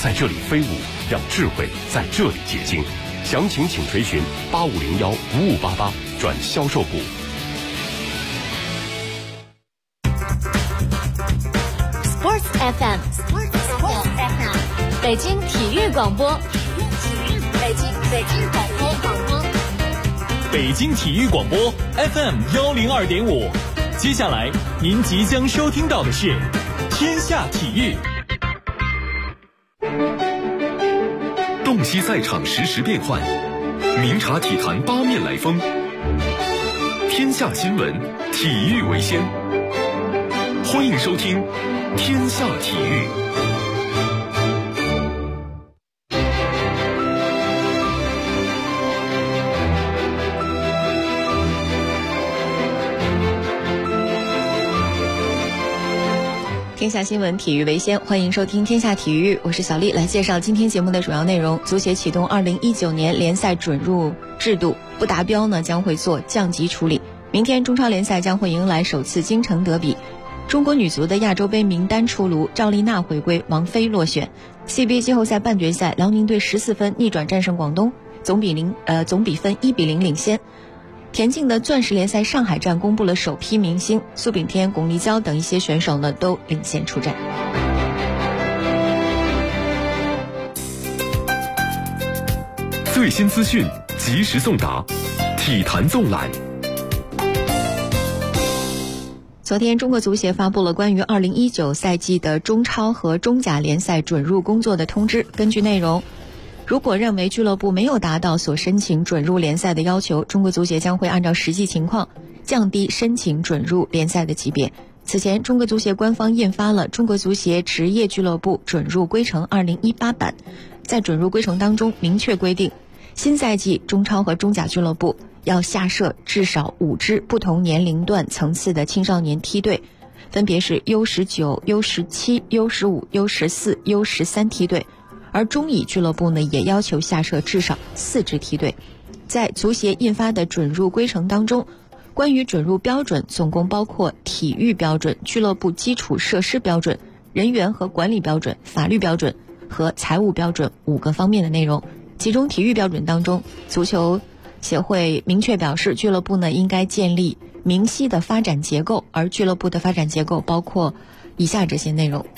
在这里飞舞，让智慧在这里结晶。详情请垂询8501-5588转销售部。 Sports FM， 北京体育广播，北京体育广播 FM102.5。接下来您即将收听到的是天下体育。 洞悉赛场实时变幻，明察体坛八面来风。天下新闻，体育为先。欢迎收听天下体育。 天下新闻，体育为先，欢迎收听天下体育，我是小丽，来介绍今天节目的主要内容。足协启动2019年联赛准入制度，不达标呢将会做降级处理。明天中超联赛将会迎来首次京城德比。中国女足的亚洲杯名单出炉，赵丽娜回归，王菲落选。CBA 季后赛半决赛，辽宁队14分逆转战胜广东，总比分1-0领先。田径的钻石联赛上海站公布了首批明星，苏炳添、巩立姣等一些选手呢都领衔出战。 最新资讯及时送达，体坛纵览。 昨天，中国足协发布了关于2019赛季的中超和中甲联赛准入工作的通知。根据内容，如果认为俱乐部没有达到所申请准入联赛的要求，中国足协将会按照实际情况降低申请准入联赛的级别。此前，中国足协官方印发了《中国足协职业俱乐部准入规程2018版》，在准入规程当中明确规定，新赛季中超和中甲俱乐部要下设至少5支不同年龄段层次的青少年梯队，分别是 U19、U17、U15、U14、U13 梯队。而中乙俱乐部呢，也要求下设至少4支梯队。在足协印发的准入规程当中，关于准入标准总共包括体育标准、俱乐部基础设施标准、人员和管理标准、法律标准和财务标准5个方面的内容。其中体育标准当中，足球协会明确表示，俱乐部呢应该建立明晰的发展结构，而俱乐部的发展结构包括以下这些内容。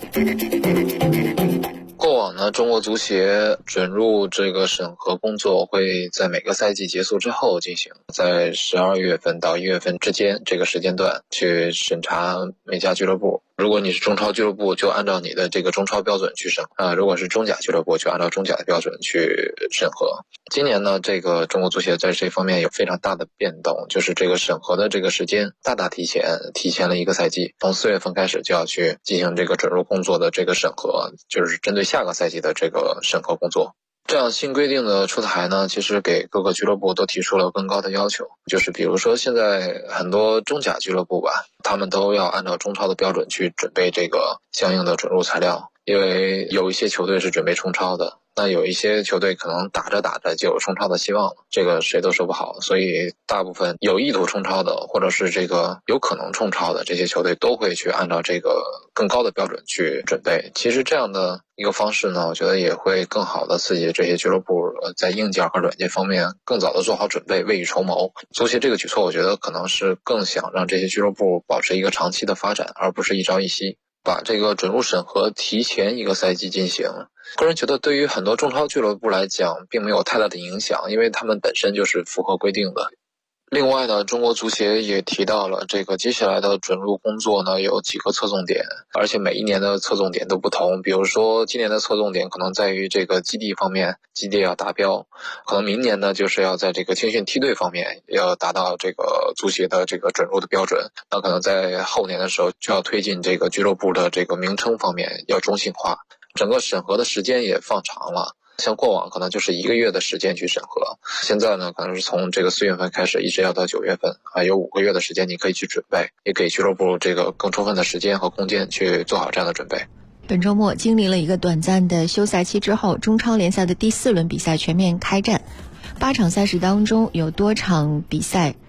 过往呢，中国足协准入这个审核工作会在每个赛季结束之后进行，在12月份到1月份之间这个时间段去审查每家俱乐部。如果你是中超俱乐部，就按照你的这个中超标准去审如果是中甲俱乐部，就按照中甲的标准去审核。今年呢，这个中国足协在这方面有非常大的变动，就是这个审核的这个时间大大提前了1个赛季，从4月份开始就要去进行这个准入工作的这个审核，就是针对下个赛季的这个审核工作。这样新规定的出台呢，其实给各个俱乐部都提出了更高的要求，就是比如说现在很多中甲俱乐部吧，他们都要按照中超的标准去准备这个相应的准入材料，因为有一些球队是准备冲超的，那有一些球队可能打着就有冲超的希望了，这个谁都说不好，所以大部分有意图冲超的或者是这个有可能冲超的这些球队都会去按照这个更高的标准去准备。其实这样的一个方式呢，我觉得也会更好的刺激这些俱乐部在硬件和软件方面更早的做好准备，未雨绸缪。足协这个举措我觉得可能是更想让这些俱乐部保持一个长期的发展，而不是一朝一夕把这个准入审核提前1个赛季进行。个人觉得对于很多中超俱乐部来讲并没有太大的影响，因为他们本身就是符合规定的。另外呢，中国足协也提到了这个接下来的准入工作呢有几个侧重点，而且每一年的侧重点都不同。比如说今年的侧重点可能在于这个基地方面，基地要达标，可能明年呢就是要在这个青训梯队方面要达到这个足协的这个准入的标准，那可能在后年的时候就要推进这个俱乐部的这个名称方面要中性化，整个审核的时间也放长了。像过往可能就是1个月的时间去审核，现在呢可能是从这个4月份开始一直要到9月份有5个月的时间你可以去准备，也给俱乐部这个更充分的时间和空间去做好这样的准备。 本周末经历了一个短暂的休赛期之后，中超联赛的第4轮比赛全面开战，8场赛事当中有多场比赛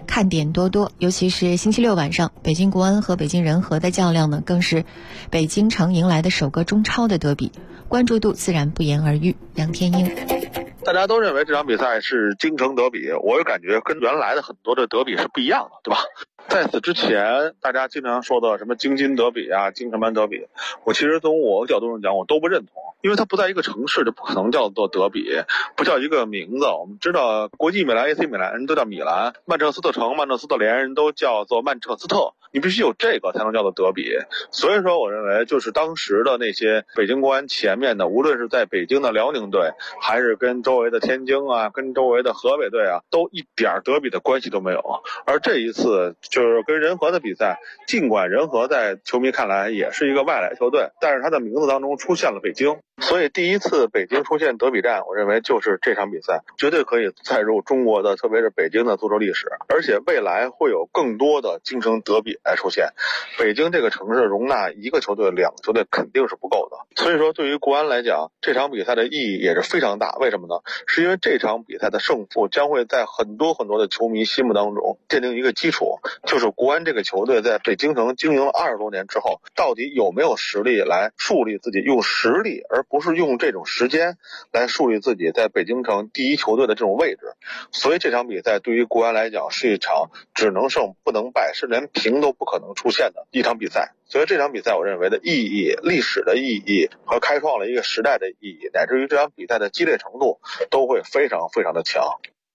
看点多多，尤其是星期六晚上，北京国安和北京人和的较量呢，更是北京城迎来的首个中超的德比，关注度自然不言而喻。杨天英， 大家都认为这场比赛是京城德比，我也感觉跟原来的很多的德比是不一样的，对吧？在此之前，大家经常说的什么京津德比啊、京城班德比，我其实从我的角度上讲，我都不认同，因为它不在一个城市，就不可能叫做德比，不叫一个名字。我们知道国际米兰、AC 米兰人都叫米兰，曼彻斯特城、曼彻斯特联人都叫做曼彻斯特，你必须有这个才能叫做德比。所以说，我认为就是当时的那些北京国安前面的，无论是在北京的辽宁队，还是跟周围的天津啊、跟周围的河北队啊，都一点德比的关系都没有。而这一次就是跟人和的比赛，尽管人和在球迷看来也是一个外来球队，但是它的名字当中出现了北京，所以第一次北京出现德比战，我认为就是这场比赛绝对可以载入中国的，特别是北京的足球历史，而且未来会有更多的京城德比来出现。北京这个城市容纳一个球队、两个球队肯定是不够的，所以说对于国安来讲，这场比赛的意义也是非常大。为什么呢？是因为这场比赛的胜负将会在很多很多的球迷心目当中奠定一个基础，就是国安这个球队在北京城经营了20多年之后，到底有没有实力来树立自己，用实力而不是用这种时间来树立自己在北京城第一球队的这种位置。所以这场比赛对于国安来讲是一场只能胜不能败，是连平都不可能出现的一场比赛。所以这场比赛我认为的意义、历史的意义和开创了一个时代的意义，乃至于这场比赛的激烈程度都会非常非常的强。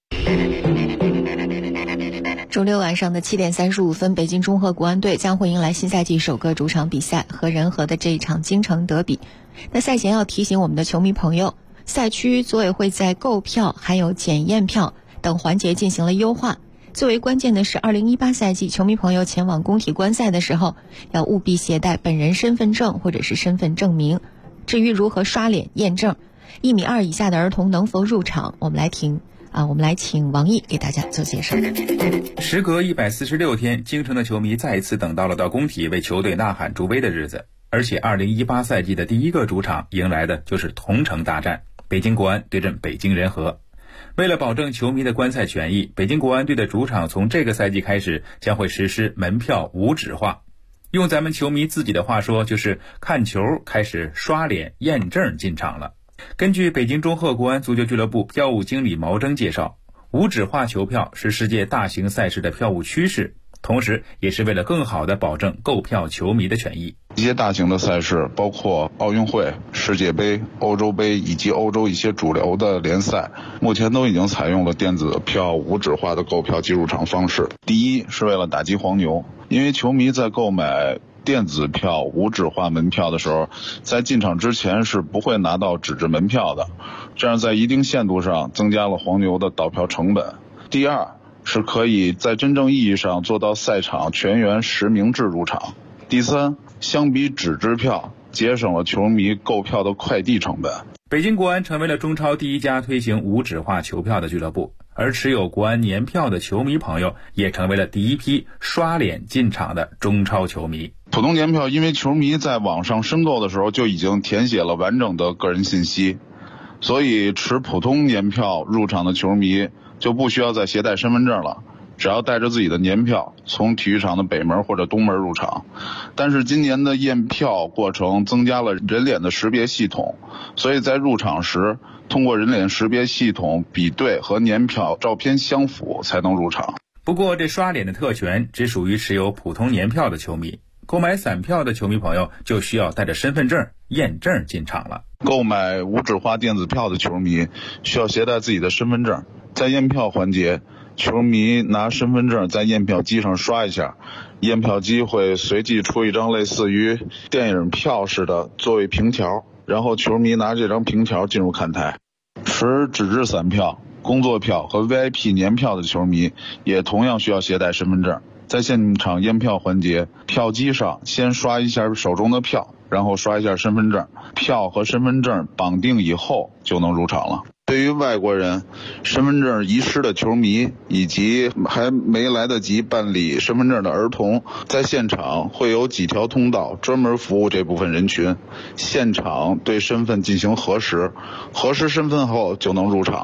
周六晚上的7点35分，北京中赫国安队将会迎来新赛季首个主场比赛，和人和的这一场京城德比。那赛前要提醒我们的球迷朋友，赛区组委会在购票还有检验票等环节进行了优化。最为关键的是2018赛季球迷朋友前往工体观赛的时候，要务必携带本人身份证或者是身份证明。至于如何刷脸验证1.2米以下的儿童能否入场，我们来请王毅给大家做介绍。 时隔146天，京城的球迷再一次等到了到工体为球队呐喊助威的日子，而且2018赛季的第一个主场迎来的就是同城大战，北京国安对阵北京人和。为了保证球迷的观赛权益，北京国安队的主场从这个赛季开始将会实施门票无纸化。用咱们球迷自己的话说，就是看球开始刷脸验证进场了。根据北京中赫国安足球俱乐部票务经理毛征介绍，无纸化球票是世界大型赛事的票务趋势，同时也是为了更好地保证购票球迷的权益。 一些大型的赛事，包括奥运会、世界杯、欧洲杯以及欧洲一些主流的联赛，目前都已经采用了电子票无纸化的购票进入场方式。第一是为了打击黄牛，因为球迷在购买电子票无纸化门票的时候，在进场之前是不会拿到纸质门票的，这样在一定限度上增加了黄牛的倒票成本。第二是可以在真正意义上做到赛场全员实名制入场。第三，相比纸质票，节省了球迷购票的快递成本。 北京国安成为了中超第一家推行无纸化球票的俱乐部，而持有国安年票的球迷朋友也成为了第一批刷脸进场的中超球迷。 普通年票因为球迷在网上申购的时候就已经填写了完整的个人信息，所以持普通年票入场的球迷就不需要再携带身份证了，只要带着自己的年票从体育场的北门或者东门入场。但是今年的验票过程增加了人脸的识别系统，所以在入场时通过人脸识别系统比对和年票照片相符才能入场。 不过这刷脸的特权只属于持有普通年票的球迷，购买散票的球迷朋友就需要带着身份证验证进场了。 购买无纸化电子票的球迷需要携带自己的身份证，在验票环节，球迷拿身份证在验票机上刷一下，验票机会随即出一张类似于电影票似的座位凭条，然后球迷拿这张凭条进入看台。持纸质散票、工作票和 VIP 年票的球迷也同样需要携带身份证，在现场验票环节，票机上先刷一下手中的票，然后刷一下身份证，票和身份证绑定以后就能入场了。对于外国人、身份证遗失的球迷以及还没来得及办理身份证的儿童，在现场会有几条通道专门服务这部分人群，现场对身份进行核实，核实身份后就能入场了。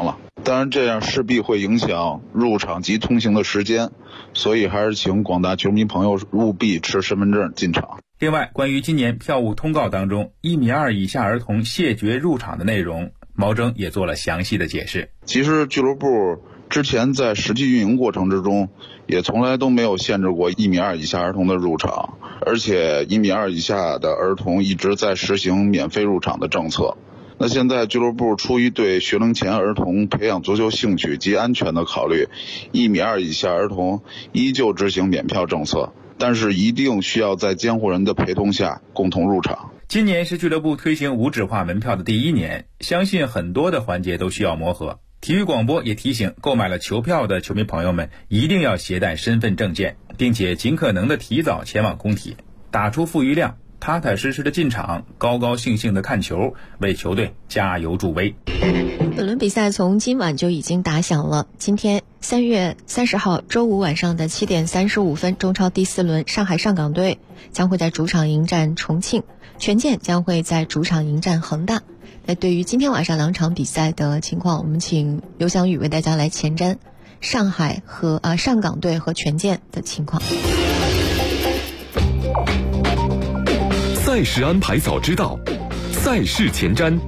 当然这样势必会影响入场及通行的时间，所以还是请广大球迷朋友务必持身份证进场。 另外，关于今年票务通告当中1.2米以下儿童谢绝入场的内容，毛征也做了详细的解释。 其实俱乐部之前在实际运营过程之中，也从来都没有限制过1.2米以下儿童的入场，而且1.2米以下的儿童一直在实行免费入场的政策。那现在俱乐部出于对学龄前儿童培养足球兴趣及安全的考虑，1.2米以下儿童依旧执行免票政策，但是一定需要在监护人的陪同下共同入场。 今年是俱乐部推行无纸化门票的第1年，相信很多的环节都需要磨合。体育广播也提醒购买了球票的球迷朋友们，一定要携带身份证件，并且尽可能的提早前往工体，打出负余量，踏踏实实的进场，高高兴兴的看球，为球队加油助威。 本轮比赛从今晚就已经打响了。今天3月30号周五晚上的7点35分，中超第4轮，上海上港队将会在主场迎战重庆，权健将会在主场迎战恒大。那对于今天晚上2场比赛的情况，我们请刘翔宇为大家来前瞻上海和上港队和权健的情况。 赛事安排早知道，赛事前瞻。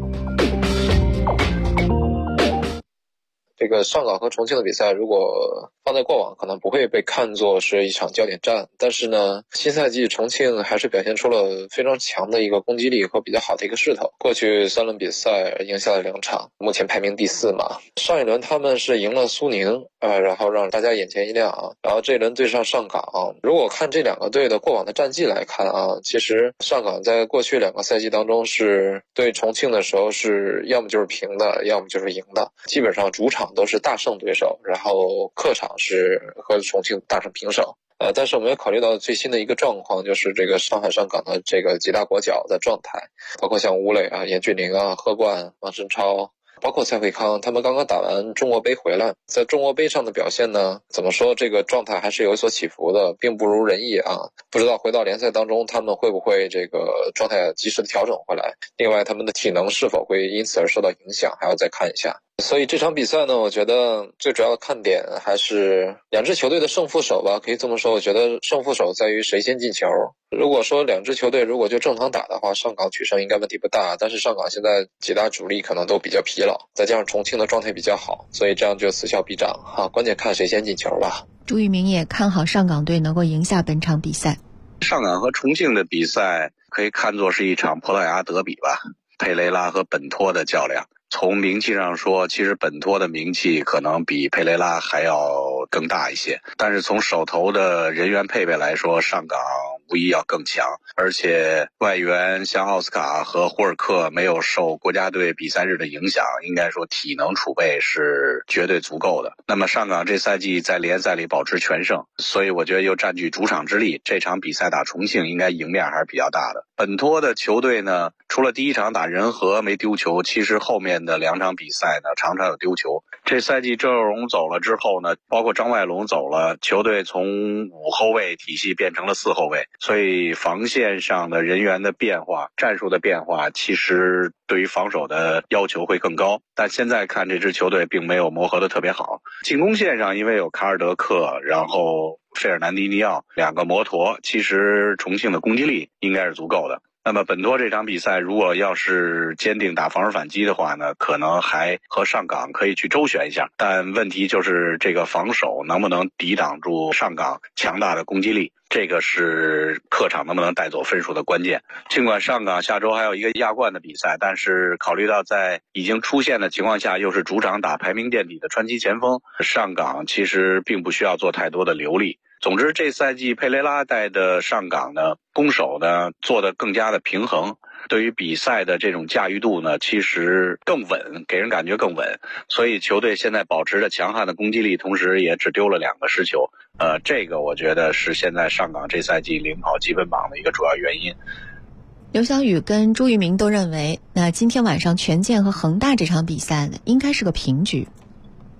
这个上港和重庆的比赛，如果放在过往可能不会被看作是一场焦点战，但是呢，新赛季重庆还是表现出了非常强的一个攻击力和比较好的一个势头。过去3轮比赛赢下了2场，目前排名第4嘛。上一轮他们是赢了苏宁，然后让大家眼前一亮啊。然后这一轮对上上港，如果看这2个队的过往的战绩来看啊，其实上港在过去2个赛季当中是对重庆的时候是要么就是平的，要么就是赢的，基本上主场都是大胜对手，然后客场是和重庆打成平手。但是我们也考虑到最新的一个状况，就是这个上海上港的这个几大国脚的状态，包括像吴磊啊、严俊凌啊、贺冠、王申超，包括蔡慧康，他们刚刚打完中国杯回来，在中国杯上的表现呢，怎么说这个状态还是有所起伏的，并不如人意啊。不知道回到联赛当中，他们会不会这个状态及时的调整回来？另外，他们的体能是否会因此而受到影响，还要再看一下。所以这场比赛呢，我觉得最主要的看点还是2支球队的胜负手吧，可以这么说，我觉得胜负手在于谁先进球。如果说2支球队如果就正常打的话，上港取胜应该问题不大，但是上港现在几大主力可能都比较疲劳，再加上重庆的状态比较好，所以这样就此消彼长哈，关键看谁先进球吧。 朱玉明也看好上港队能够赢下本场比赛。 上港和重庆的比赛可以看作是一场葡萄牙德比吧，佩雷拉和本托的较量。从名气上说，其实本托的名气可能比佩雷拉还要更大一些，但是从手头的人员配备来说，上港无疑要更强，而且外援像奥斯卡和胡尔克没有受国家队比赛日的影响，应该说体能储备是绝对足够的。那么上港这赛季在联赛里保持全胜，所以我觉得又占据主场之力，这场比赛打重庆应该赢面还是比较大的。本托的球队呢，除了第1场打仁和没丢球，其实后面的2场比赛呢常常有丢球。这赛季郑佑荣走了之后呢，包括张外龙走了，球队从5后卫体系变成了4后卫，所以防线上的人员的变化、战术的变化，其实对于防守的要求会更高。但现在看这支球队并没有磨合的特别好。进攻线上因为有卡尔德克，然后费尔南迪尼奥2个摩托，其实重庆的攻击力应该是足够的。那么本托这场比赛如果要是坚定打防守反击的话呢，可能还和上港可以去周旋一下，但问题就是这个防守能不能抵挡住上港强大的攻击力，这个是客场能不能带走分数的关键。尽管上港下周还有一个亚冠的比赛，但是考虑到在已经出现的情况下，又是主场打排名垫底的传奇前锋，上港其实并不需要做太多的留力。总之这赛季佩雷拉带的上港呢，攻守呢做得更加的平衡，对于比赛的这种驾驭度呢其实更稳，给人感觉更稳，所以球队现在保持着强悍的攻击力，同时也只丢了2个失球。这个我觉得是现在上港这赛季领跑积分榜的一个主要原因。 刘翔宇跟朱玉明都认为，那今天晚上权健和恒大这场比赛呢，应该是个平局。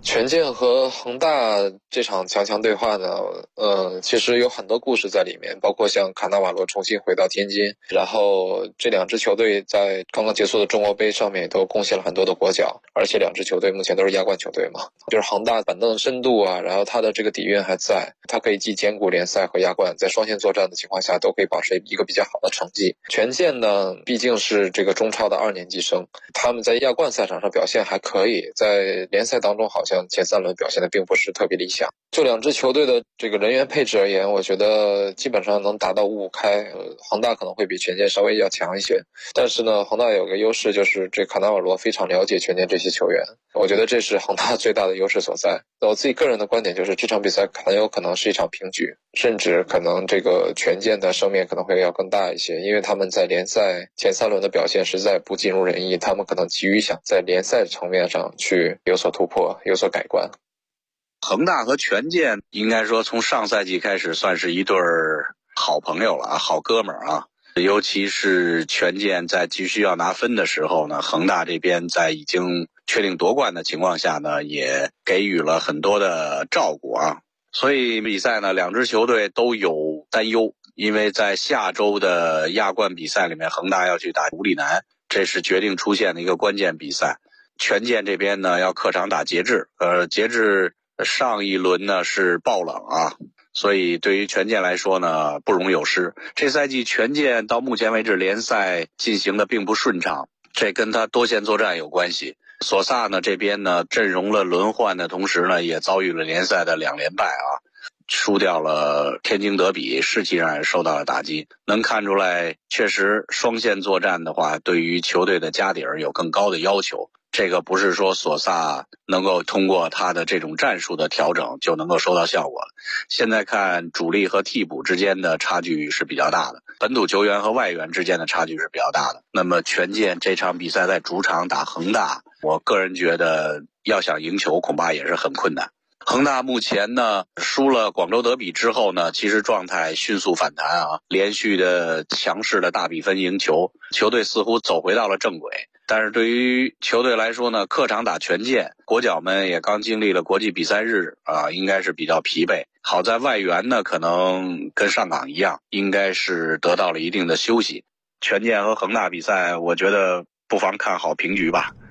权健和恒大这场强强对话呢，其实有很多故事在里面，包括像卡纳瓦罗重新回到天津，然后这两支球队在刚刚结束的中国杯上面都贡献了很多的国脚，而且两支球队目前都是亚冠球队嘛，就是恒大板凳深度啊，然后他的这个底蕴还在，他可以既兼顾联赛和亚冠，在双线作战的情况下都可以保持一个比较好的成绩。权健呢，毕竟是这个中超的2年级生，他们在亚冠赛场上表现还可以，在联赛当中好像前3轮表现的并不是特别理想。就两支球队的这个人员配置而言，我觉得基本上能达到5-5开，恒大可能会比权健稍微要强一些，但是呢，恒大有个优势，就是这卡纳瓦罗非常了解权健这些球员，我觉得这是恒大最大的优势所在。我自己个人的观点就是，这场比赛很有可能是一场平局，甚至可能这个权健的胜面可能会要更大一些，因为他们在联赛前3轮的表现实在不尽如人意，他们可能急于想在联赛层面上去有所突破，有所改观。 恒大和权健应该说从上赛季开始算是一对好朋友了啊，好哥们儿啊。尤其是权健在急需要拿分的时候呢，恒大这边在已经确定夺冠的情况下呢，也给予了很多的照顾啊。所以比赛呢，两支球队都有担忧，因为在下周的亚冠比赛里面，恒大要去打武里南，这是决定出线的一个关键比赛。权健这边呢要客场打节制，节制上一轮呢是爆冷啊，所以对于权健来说呢不容有失。这赛季权健到目前为止联赛进行的并不顺畅，这跟他多线作战有关系。索萨呢这边呢阵容了轮换的同时呢，也遭遇了联赛的2连败啊，输掉了天津德比，士气上也受到了打击。能看出来确实双线作战的话，对于球队的家底儿有更高的要求。这个不是说索萨能够通过他的这种战术的调整就能够收到效果了。现在看主力和替补之间的差距是比较大的，本土球员和外援之间的差距是比较大的。那么权健这场比赛在主场打恒大，我个人觉得要想赢球恐怕也是很困难。恒大目前呢输了广州德比之后呢，其实状态迅速反弹啊，连续的强势的大比分赢球，球队似乎走回到了正轨。但是对于球队来说呢，客场打权健，国脚们也刚经历了国际比赛日啊，应该是比较疲惫。好在外援呢可能跟上港一样，应该是得到了一定的休息。权健和恒大比赛，我觉得不妨看好平局吧。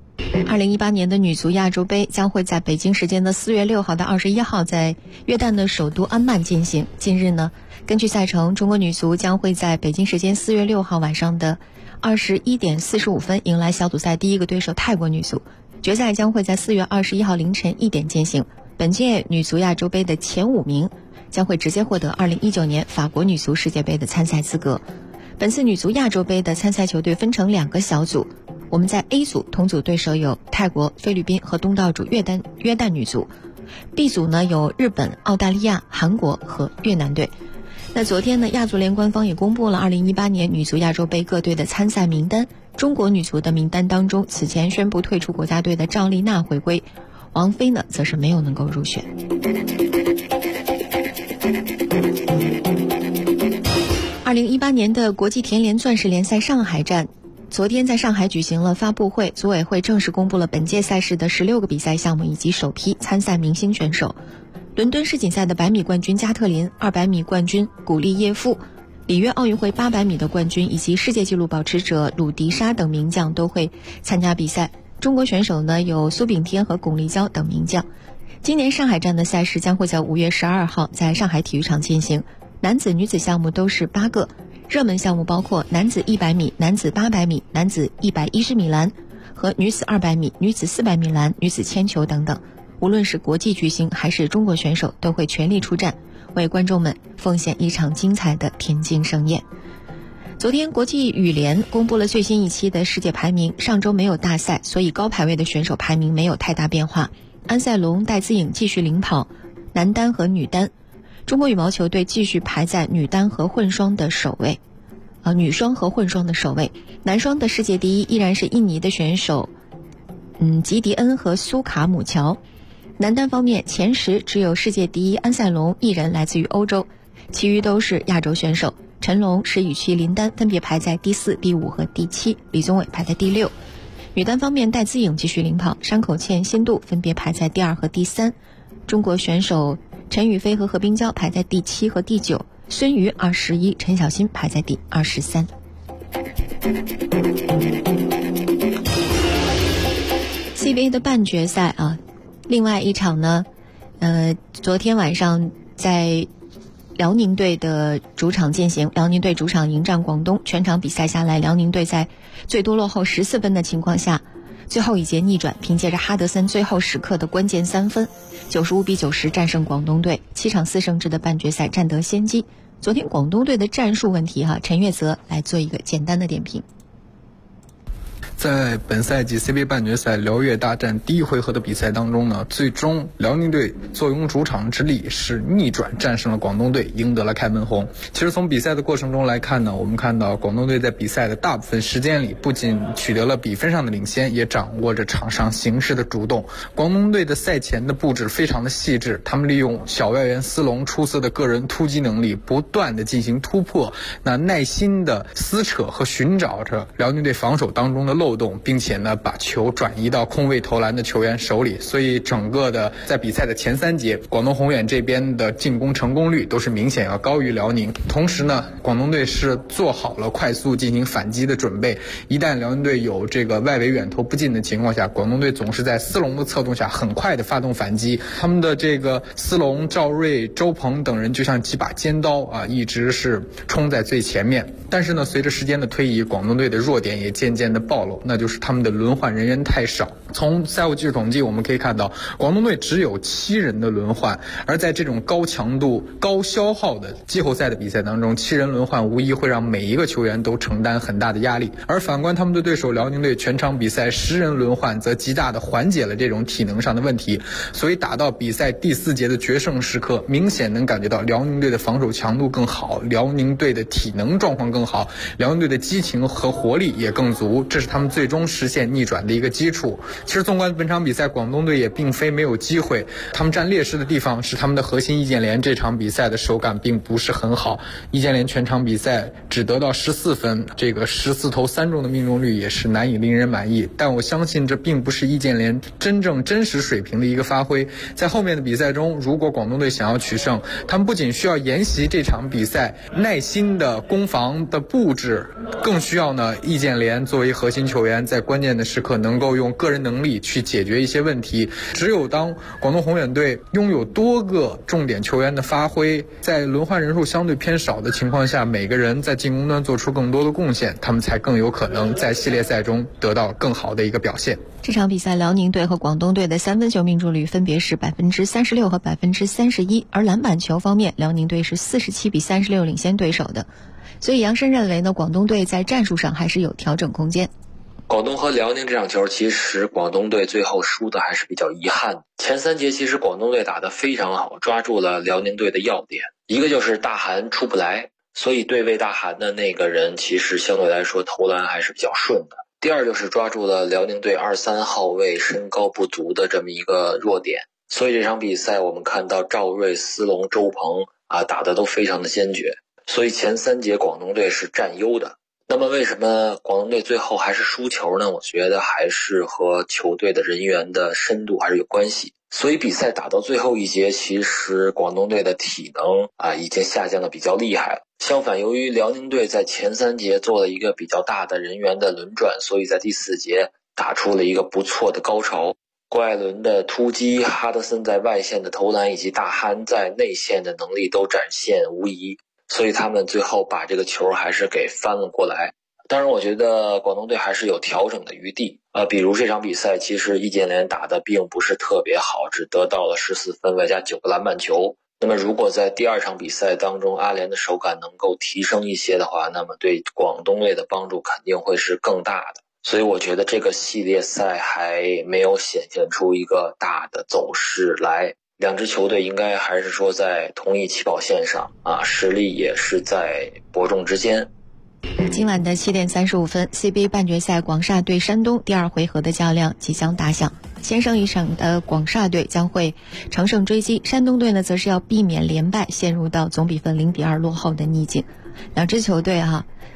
2018年的女足亚洲杯将会在北京时间的4月6号到21号在约旦的首都安曼进行。近日呢，根据赛程，中国女足将会在北京时间4月6号晚上的21点45分迎来小组赛第一个对手泰国女足，决赛将会在4月21号凌晨1点进行。本届女足亚洲杯的前5名将会直接获得2019年法国女足世界杯的参赛资格。本次女足亚洲杯的参赛球队分成2个小组，我们在 A 组同组对手有泰国、菲律宾和东道主约旦女足。B 组呢有日本、澳大利亚、韩国和越南队。那昨天呢，亚足联官方也公布了2018年女足亚洲杯各队的参赛名单。中国女足的名单当中，此前宣布退出国家队的赵丽娜回归，王菲呢则是没有能够入选。2018年的国际田联钻石联赛上海站昨天在上海举行了发布会，组委会正式公布了本届赛事的16个比赛项目以及首批参赛明星选手。伦敦世锦赛的100米冠军加特林、200米冠军古利耶夫、里约奥运会800米的冠军以及世界纪录保持者鲁迪莎等名将都会参加比赛。中国选手呢有苏炳添和巩立姣等名将。今年上海站的赛事将会在5月12号在上海体育场进行，男子女子项目都是8个，热门项目包括男子100米、男子800米、男子110米栏和女子200米、女子400米栏、女子铅球等等。无论是国际巨星还是中国选手都会全力出战，为观众们奉献一场精彩的田径盛宴。昨天国际羽联公布了最新一期的世界排名，上周没有大赛，所以高排位的选手排名没有太大变化。安赛龙、戴资颖继续领跑男单和女单，中国羽毛球队继续排在女单和混双的首位，女双和混双的首位。男双的世界第一依然是印尼的选手吉迪恩和苏卡姆乔。男单方面，前10只有世界第一安赛龙一人来自于欧洲，其余都是亚洲选手。陈龙、石宇奇、林丹分别排在第4、第5和第7，李宗伟排在第6。 女单方面，戴资颖继续领跑，山口茜、辛度分别排在第2和第3。中国选手陈雨菲和何冰娇排在第7和第9，孙瑜21，陈小欣排在第23。CBA 的半决赛啊，另外一场呢，昨天晚上在辽宁队的主场进行，辽宁队主场迎战广东，全场比赛下来，辽宁队在最多落后14分的情况下，最后一节逆转，凭借着哈德森最后时刻的关键3分，95比90战胜广东队，7场4胜制的半决赛占得先机。昨天广东队的战术问题陈月泽来做一个简单的点评。 在本赛季 CBA 半决赛辽粤大战第1回合的比赛当中呢，最终辽宁队坐拥主场之力是逆转战胜了广东队，赢得了开门红。其实从比赛的过程中来看呢，我们看到广东队在比赛的大部分时间里不仅取得了比分上的领先，也掌握着场上形势的主动。广东队的赛前的布置非常的细致，他们利用小外援斯隆出色的个人突击能力，不断的进行突破，耐心的撕扯和寻找着辽宁队防守当中的漏洞，并且呢把球转移到空位投篮的球员手里。所以整个的在比赛的前3节，广东宏远这边的进攻成功率都是明显要高于辽宁。同时呢，广东队是做好了快速进行反击的准备，一旦辽宁队有这个外围远投不进的情况下，广东队总是在斯隆的策动下很快的发动反击。他们的这个斯隆、赵睿、周鹏等人就像几把尖刀一直是冲在最前面。但是呢，随着时间的推移，广东队的弱点也渐渐的暴露，那就是他们的轮换人员太少。从赛后技术统计我们可以看到，广东队只有7人的轮换，而在这种高强度、高消耗的季后赛的比赛当中，7人轮换无疑会让每一个球员都承担很大的压力。而反观他们的对手辽宁队，全场比赛10人轮换，则极大的缓解了这种体能上的问题。所以打到比赛第4节的决胜时刻，明显能感觉到辽宁队的防守强度更好，辽宁队的体能状况更好，辽宁队的激情和活力也更足，这是他们最终实现逆转的一个基础。其实纵观本场比赛，广东队也并非没有机会，他们占劣势的地方是他们的核心易建联这场比赛的手感并不是很好，易建联全场比赛只得到14分，这个14投3中的命中率也是难以令人满意。但我相信这并不是易建联真实水平的一个发挥。在后面的比赛中，如果广东队想要取胜，他们不仅需要沿袭这场比赛耐心的攻防的布置，更需要呢易建联作为核心球员在关键的时刻能够用个人能力去解决一些问题。只有当广东宏远队拥有多个重点球员的发挥，在轮换人数相对偏少的情况下，每个人在进攻端做出更多的贡献，他们才更有可能在系列赛中得到更好的一个表现。 这场比赛辽宁队和广东队的3分球命中率分别是36%和31%，而篮板球方面，辽宁队是47比36领先对手的。所以杨申认为呢，广东队在战术上还是有调整空间。 广东和辽宁这场球，其实广东队最后输的还是比较遗憾。前3节其实广东队打得非常好，抓住了辽宁队的要点，一个就是大韩出不来，所以对位大韩的那个人其实相对来说投篮还是比较顺的。第二就是抓住了辽宁队2、3号位身高不足的这么一个弱点，所以这场比赛我们看到赵睿、斯隆、周鹏打得都非常的坚决，所以前3节广东队是占优的。那么为什么广东队最后还是输球呢？我觉得还是和球队的人员的深度还是有关系。所以比赛打到最后一节，其实广东队的体能已经下降的比较厉害了。相反，由于辽宁队在前3节做了一个比较大的人员的轮转，所以在第4节打出了一个不错的高潮。郭艾伦的突击，哈德森在外线的投篮，以及大憨在内线的能力都展现无疑，所以他们最后把这个球还是给翻了过来。当然我觉得广东队还是有调整的余地比如这场比赛其实易建联打的并不是特别好，只得到了14分外加9个篮板球。那么如果在第2场比赛当中阿联的手感能够提升一些的话，那么对广东队的帮助肯定会是更大的。所以我觉得这个系列赛还没有显现出一个大的走势来，两支球队应该还是说在同一起跑线上实力也是在伯仲之间。 今晚的7点35分 CBA 半决赛广厦对山东第2回合的较量即将打响，先胜一场的广厦队将会乘胜追击，山东队呢则是要避免连败，陷入到总比分0-2落后的逆境。两支球队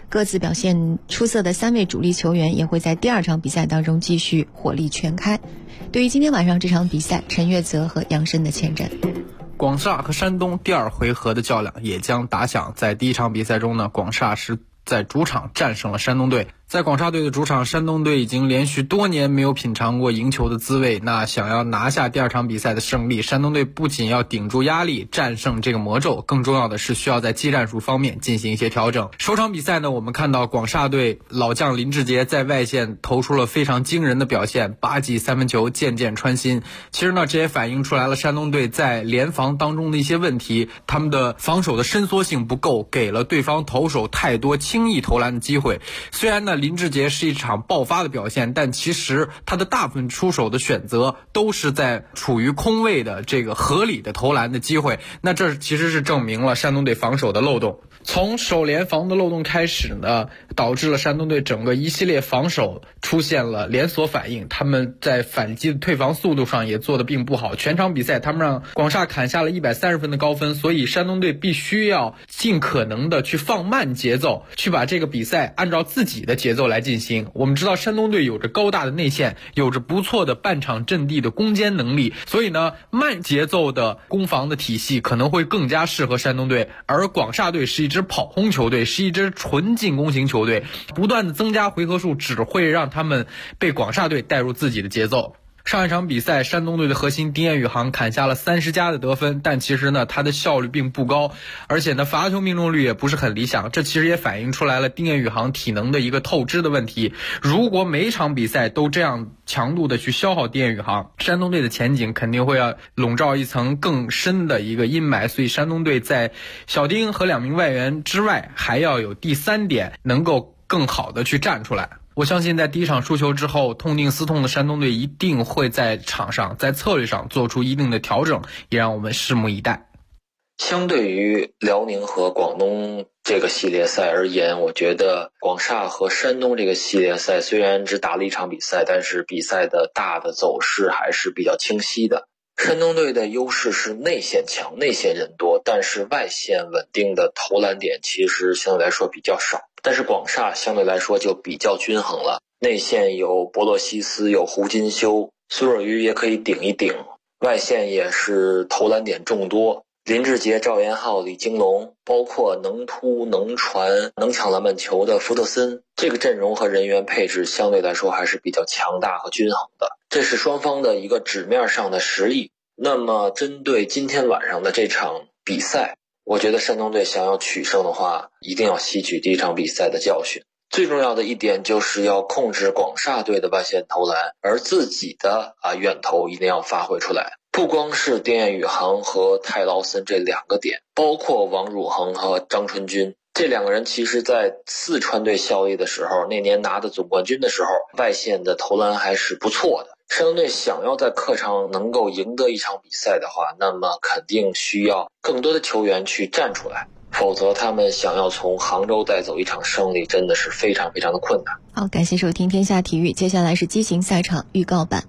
各自表现出色的3位主力球员也会在第2场比赛当中继续火力全开。对于今天晚上这场比赛，陈月泽和杨申的前瞻。 广厦和山东第2回合的较量也将打响。在第1场比赛中呢，广厦是在主场战胜了山东队。在广厦队的主场，山东队已经连续多年没有品尝过赢球的滋味。那想要拿下第2场比赛的胜利，山东队不仅要顶住压力，战胜这个魔咒，更重要的是需要在技战术方面进行一些调整。首场比赛呢，我们看到广厦队老将林志杰在外线投出了非常惊人的表现，8记3分球渐渐穿心。其实呢，这也反映出来了山东队在联防当中的一些问题，他们的防守的伸缩性不够，给了对方投手太多轻易投篮的机会。虽然呢，林志杰是一场爆发的表现，但其实他的大部分出手的选择都是在处于空位的这个合理的投篮的机会。那这其实是证明了山东队防守的漏洞。从首联防的漏洞开始呢，导致了山东队整个一系列防守出现了连锁反应，他们在反击的退防速度上也做得并不好。全场比赛他们让广厦砍下了130分的高分，所以山东队必须要尽可能的去放慢节奏，去把这个比赛按照自己的节奏来进行。我们知道山东队有着高大的内线，有着不错的半场阵地的攻坚能力，所以呢，慢节奏的攻防的体系可能会更加适合山东队。而广厦队是一支跑轰球队，是一支纯进攻型球队，不断的增加回合数只会让他们被广厦队带入自己的节奏。上一场比赛，山东队的核心丁彦雨航砍下了30加的得分，但其实呢，他的效率并不高，而且呢，罚球命中率也不是很理想。这其实也反映出来了丁彦雨航体能的一个透支的问题。如果每一场比赛都这样强度的去消耗丁彦雨航，山东队的前景肯定会要笼罩一层更深的一个阴霾。所以山东队在小丁和2名外援之外，还要有第3点能够更好的去站出来。我相信在第1场输球之后，痛定思痛的山东队一定会在场上在策略上做出一定的调整，也让我们拭目以待。 相对于辽宁和广东这个系列赛而言，我觉得广厦和山东这个系列赛虽然只打了1场比赛，但是比赛的大的走势还是比较清晰的。山东队的优势是内线强，内线人多，但是外线稳定的投篮点其实相对来说比较少。但是广厦相对来说就比较均衡了，内线有博洛西斯，有胡金修，苏尔瑜也可以顶一顶，外线也是投篮点众多，林志杰、赵延浩、李金龙，包括能突能传能抢篮板球的福特森，这个阵容和人员配置相对来说还是比较强大和均衡的，这是双方的一个纸面上的实力。那么针对今天晚上的这场比赛，我觉得山东队想要取胜的话，一定要吸取第1场比赛的教训。最重要的一点就是要控制广厦队的外线投篮，而自己的远投一定要发挥出来。不光是丁彦雨航和泰劳森这2个点，包括王汝恒和张春军，这2个人其实在四川队效力的时候，那年拿的总冠军的时候，外线的投篮还是不错的。山东队想要在客场能够赢得1场比赛的话，那么肯定需要更多的球员去站出来，否则他们想要从杭州带走1场胜利真的是非常非常的困难。 好，感谢收听天下体育，接下来是激情赛场预告版。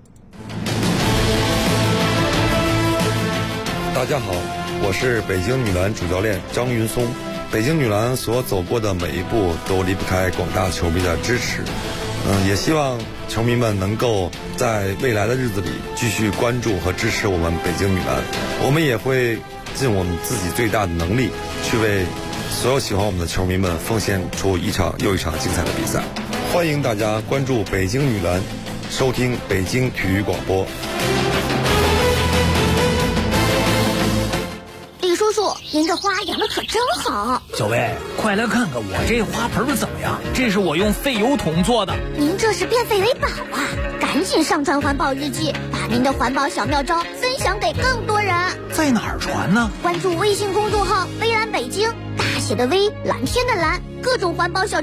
大家好，我是北京女篮主教练张云松。北京女篮所走过的每一步都离不开广大球迷的支持，也希望球迷们能够在未来的日子里继续关注和支持我们北京女篮。我们也会尽我们自己最大的能力，去为所有喜欢我们的球迷们奉献出1场又1场精彩的比赛。欢迎大家关注北京女篮，收听北京体育广播。 叔叔，您这花养的可真好。 小薇，快来看看我这花盆怎么样？这是我用废油桶做的。 您这是变废为宝啊！赶紧上传环保日记，把您的环保小妙招分享给更多人。 在哪儿传呢？ 关注微信公众号微蓝北京，大写的微，蓝天的蓝，各种环保小